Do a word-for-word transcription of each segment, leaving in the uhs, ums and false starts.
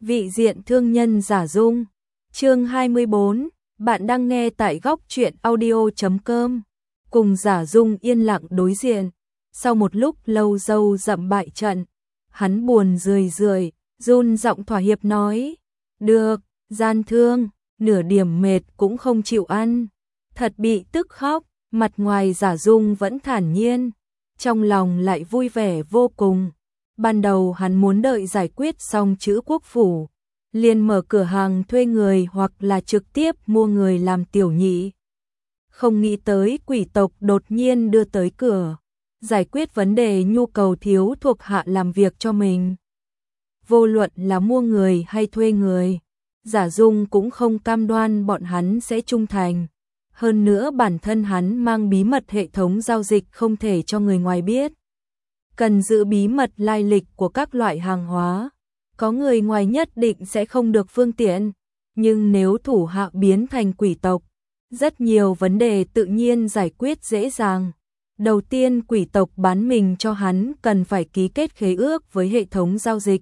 Vị diện thương nhân giả dung. Chương hai mươi bốn, bạn đang nghe tại góc truyện audio chấm com. Cùng giả dung yên lặng đối diện. Sau một lúc lâu dâu dậm bại trận, hắn buồn rười rười, run giọng thỏa hiệp nói: "Được, gian thương, nửa điểm mệt cũng không chịu ăn." Thật bị tức khóc, mặt ngoài giả dung vẫn thản nhiên, trong lòng lại vui vẻ vô cùng. Ban đầu hắn muốn đợi giải quyết xong chữ quốc phủ, liền mở cửa hàng thuê người hoặc là trực tiếp mua người làm tiểu nhị. Không nghĩ tới quỷ tộc đột nhiên đưa tới cửa, giải quyết vấn đề nhu cầu thiếu thuộc hạ làm việc cho mình. Vô luận là mua người hay thuê người, giả dung cũng không cam đoan bọn hắn sẽ trung thành. Hơn nữa bản thân hắn mang bí mật hệ thống giao dịch không thể cho người ngoài biết. Cần giữ bí mật lai lịch của các loại hàng hóa. Có người ngoài nhất định sẽ không được phương tiện. Nhưng nếu thủ hạ biến thành quỷ tộc, rất nhiều vấn đề tự nhiên giải quyết dễ dàng. Đầu tiên quỷ tộc bán mình cho hắn cần phải ký kết khế ước với hệ thống giao dịch.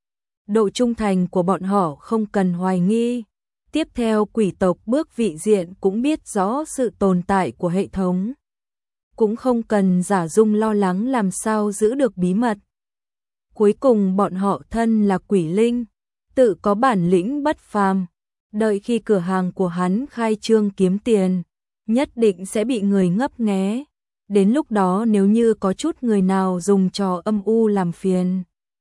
Độ trung thành của bọn họ không cần hoài nghi. Tiếp theo quỷ tộc bước vị diện cũng biết rõ sự tồn tại của hệ thống. Cũng không cần giả dung lo lắng làm sao giữ được bí mật. Cuối cùng bọn họ thân là quỷ linh, tự có bản lĩnh bất phàm. Đợi khi cửa hàng của hắn khai trương kiếm tiền, nhất định sẽ bị người ngấp nghé. Đến lúc đó nếu như có chút người nào dùng trò âm u làm phiền,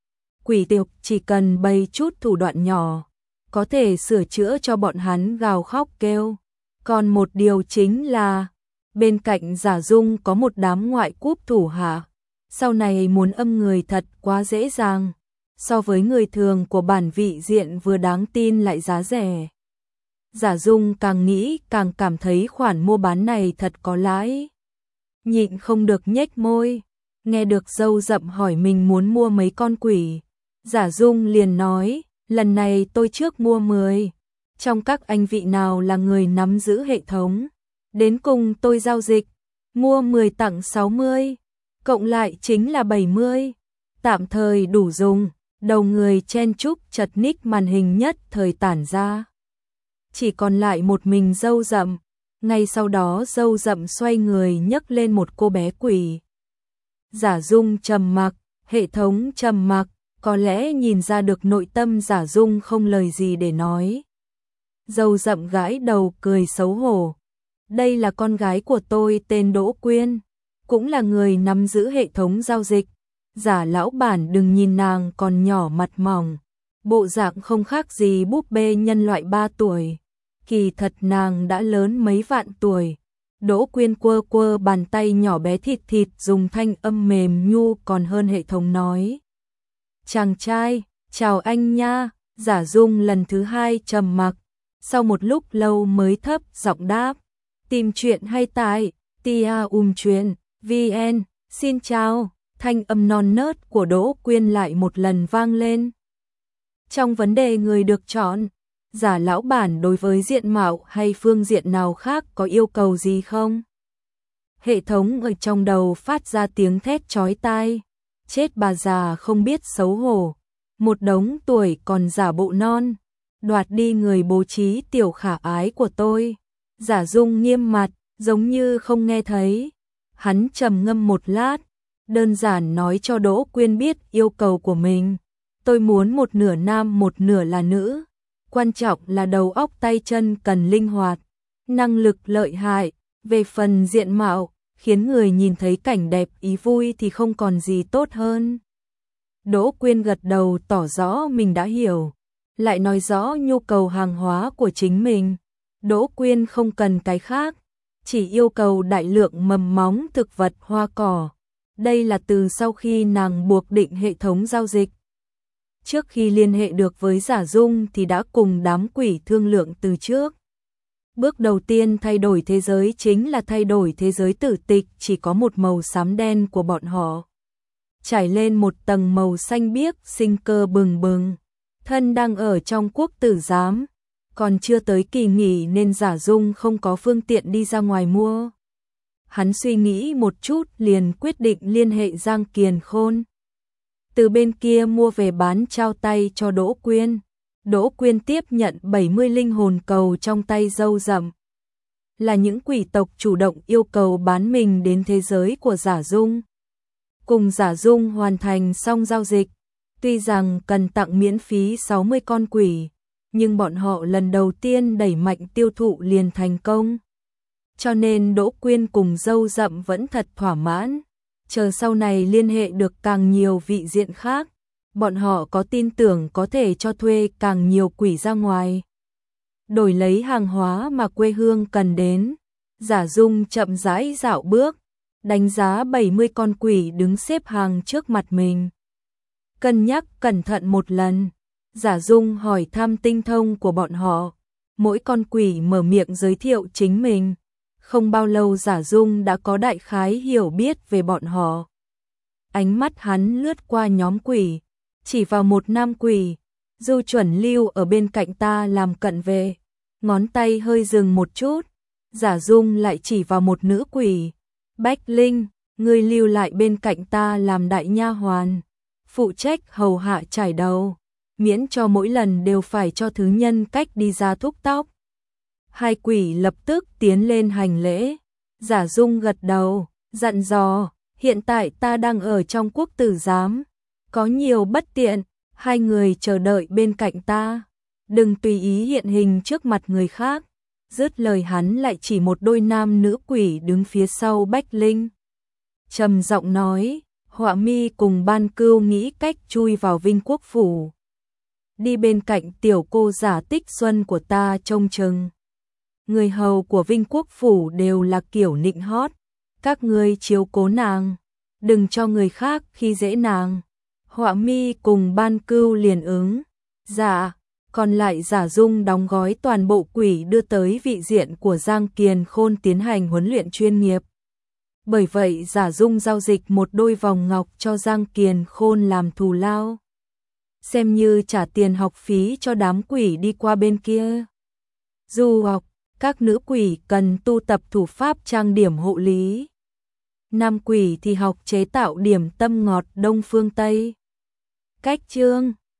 quỷ tiộc chỉ cần bày chút thủ đoạn nhỏ, có thể sửa chữa cho bọn hắn gào khóc kêu. Còn một điều chính là, bên cạnh giả dung có một đám ngoại cúp thủ hạ, sau này muốn âm người thật quá dễ dàng, so với người thường của bản vị diện vừa đáng tin lại giá rẻ. Giả dung càng nghĩ càng cảm thấy khoản mua bán này thật có lãi. Nhịn không được nhếch môi, nghe được dâu dậm hỏi mình muốn mua mấy con quỷ. Giả dung liền nói: "Lần này tôi trước mua mười. Trong các anh vị nào là người nắm giữ hệ thống, đến cùng tôi giao dịch, mua mười tặng sáu mươi, cộng lại chính là bảy mươi. Tạm thời đủ dùng." Đầu người chen chúc chật ních màn hình nhất thời tản ra. Chỉ còn lại một mình dâu dậm. Ngay sau đó dâu dậm xoay người nhấc lên một cô bé quỷ. Giả dung trầm mặc, hệ thống trầm mặc, có lẽ nhìn ra được nội tâm giả dung không lời gì để nói. Dâu dậm gãi đầu cười xấu hổ. "Đây là con gái của tôi tên Đỗ Quyên, cũng là người nắm giữ hệ thống giao dịch. Giả lão bản đừng nhìn nàng còn nhỏ mặt mỏng, bộ dạng không khác gì búp bê nhân loại ba tuổi. Kỳ thật nàng đã lớn mấy vạn tuổi." Đỗ Quyên quơ quơ bàn tay nhỏ bé thịt thịt dùng thanh âm mềm nhu còn hơn hệ thống nói: "Chàng trai, chào anh nha." Giả dung lần thứ hai trầm mặc, sau một lúc lâu mới thấp giọng đáp: "Tìm chuyện hay tại tia um chuyện vn, xin chào." Thanh âm non nớt của Đỗ Quyên lại một lần vang lên. Trong vấn đề người được chọn, giả lão bản đối với diện mạo hay phương diện nào khác có yêu cầu gì không? Hệ thống ở trong đầu phát ra tiếng thét chói tai. Chết bà già không biết xấu hổ, một đống tuổi còn giả bộ non, đoạt đi người bố trí tiểu khả ái của tôi. Giả dung nghiêm mặt, giống như không nghe thấy. Hắn trầm ngâm một lát, đơn giản nói cho Đỗ Quyên biết yêu cầu của mình. "Tôi muốn một nửa nam một nửa là nữ. Quan trọng là đầu óc tay chân cần linh hoạt, năng lực lợi hại. Về phần diện mạo, khiến người nhìn thấy cảnh đẹp ý vui thì không còn gì tốt hơn." Đỗ Quyên gật đầu tỏ rõ mình đã hiểu, lại nói rõ nhu cầu hàng hóa của chính mình. Đỗ Quyên không cần cái khác, chỉ yêu cầu đại lượng mầm móng thực vật hoa cỏ. Đây là từ sau khi nàng buộc định hệ thống giao dịch. Trước khi liên hệ được với giả dung thì đã cùng đám quỷ thương lượng từ trước. Bước đầu tiên thay đổi thế giới chính là thay đổi thế giới tử tịch chỉ có một màu xám đen của bọn họ, trải lên một tầng màu xanh biếc sinh cơ bừng bừng. Thân đang ở trong quốc tử giám, còn chưa tới kỳ nghỉ nên giả dung không có phương tiện đi ra ngoài mua. Hắn suy nghĩ một chút liền quyết định liên hệ Giang Kiền Khôn. Từ bên kia mua về bán trao tay cho Đỗ Quyên. Đỗ Quyên tiếp nhận bảy mươi linh hồn cầu trong tay Dâu Dậm. Là những quỷ tộc chủ động yêu cầu bán mình đến thế giới của Giả Dung. Cùng Giả Dung hoàn thành xong giao dịch, tuy rằng cần tặng miễn phí sáu mươi con quỷ, nhưng bọn họ lần đầu tiên đẩy mạnh tiêu thụ liền thành công. Cho nên Đỗ Quyên cùng Dâu Dậm vẫn thật thỏa mãn, chờ sau này liên hệ được càng nhiều vị diện khác, bọn họ có tin tưởng có thể cho thuê càng nhiều quỷ ra ngoài. Đổi lấy hàng hóa mà quê hương cần đến, Giả Dung chậm rãi dạo bước, đánh giá bảy mươi con quỷ đứng xếp hàng trước mặt mình. Cân nhắc cẩn thận một lần, Giả Dung hỏi thăm tinh thông của bọn họ, mỗi con quỷ mở miệng giới thiệu chính mình. Không bao lâu Giả Dung đã có đại khái hiểu biết về bọn họ. Ánh mắt hắn lướt qua nhóm quỷ, chỉ vào một nam quỷ, Du Chuẩn lưu ở bên cạnh ta làm cận vệ, ngón tay hơi dừng một chút, Giả Dung lại chỉ vào một nữ quỷ, Bách Linh, ngươi lưu lại bên cạnh ta làm đại nha hoàn, phụ trách hầu hạ chải đầu, miễn cho mỗi lần đều phải cho thứ nhân cách đi ra thúc tóc. Hai quỷ lập tức tiến lên hành lễ, Giả Dung gật đầu, dặn dò, hiện tại ta đang ở trong quốc tử giám, có nhiều bất tiện, hai người chờ đợi bên cạnh ta, đừng tùy ý hiện hình trước mặt người khác. Dứt lời hắn lại chỉ một đôi nam nữ quỷ đứng phía sau Bách Linh. Trầm giọng nói, Họa Mi cùng Ban Cưu nghĩ cách chui vào Vinh Quốc phủ. Đi bên cạnh tiểu cô Giả Tích Xuân của ta trông chừng. Người hầu của Vinh Quốc phủ đều là kiểu nịnh hót, các ngươi chiếu cố nàng, đừng cho người khác khi dễ nàng. Họa Mi cùng Ban Cưu liền ứng, dạ. Còn lại Giả Dung đóng gói toàn bộ quỷ đưa tới vị diện của Giang Kiền Khôn tiến hành huấn luyện chuyên nghiệp. Bởi vậy Giả Dung giao dịch một đôi vòng ngọc cho Giang Kiền Khôn làm thù lao, xem như trả tiền học phí cho đám quỷ đi qua bên kia. Du học, các nữ quỷ cần tu tập thủ pháp trang điểm hộ lý. Nam quỷ thì học chế tạo điểm tâm ngọt Đông phương Tây. Cách chương